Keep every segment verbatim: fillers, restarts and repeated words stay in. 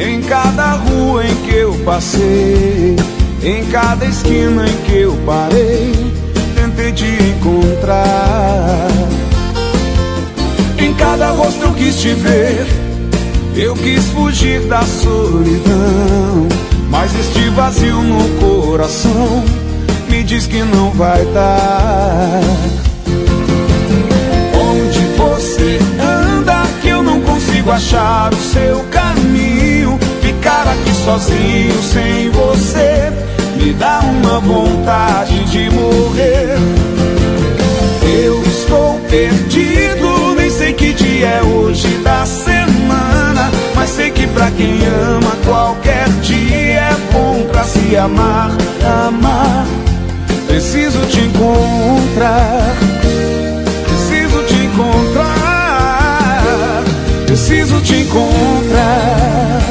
Em cada rua em que eu passei, em cada esquina em que eu parei, tentei te encontrar. Em cada rosto eu quis te ver, eu quis fugir da solidão, mas este vazio no coração me diz que não vai dar. Onde você anda que eu não consigo achar o seu caminho? Ficar aqui sozinho sem você me dá uma vontade de morrer. Eu estou perdido, nem sei que dia é hoje da semana, mas sei que pra quem ama qualquer dia é bom pra se amar, amar. Preciso te encontrar, preciso te encontrar, preciso te encontrar.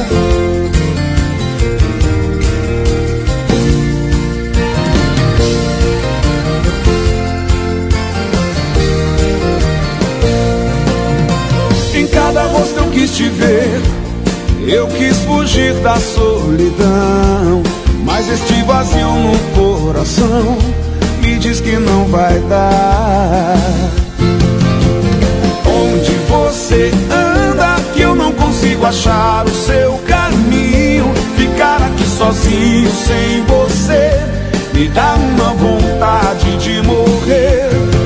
Em cada rosto eu quis te ver, eu quis fugir da solidão, mas este vazio no coração me diz que não vai dar. Onde você anda que eu não consigo achar o seu caminho? Ficar aqui sozinho sem você me dá uma vontade de morrer.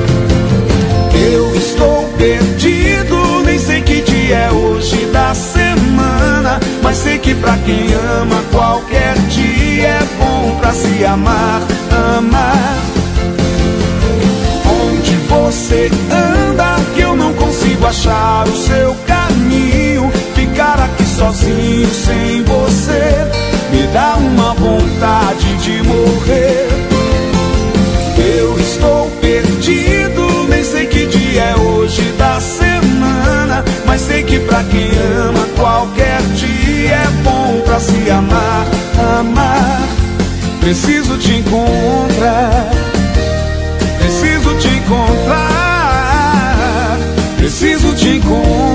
Eu estou perdido, nem sei que dia é hoje da semana, mas sei que pra quem ama qualquer dia é bom pra se amar, amar. Onde você anda que eu não consigo achar o seu caminho? Ficar aqui sozinho sem você me dá uma vontade de morrer. Eu estou perdido, nem sei que dia é hoje da semana, mas sei que pra quem ama qualquer dia é bom pra se amar, amar. Preciso te encontrar, preciso te encontrar, preciso te encontrar.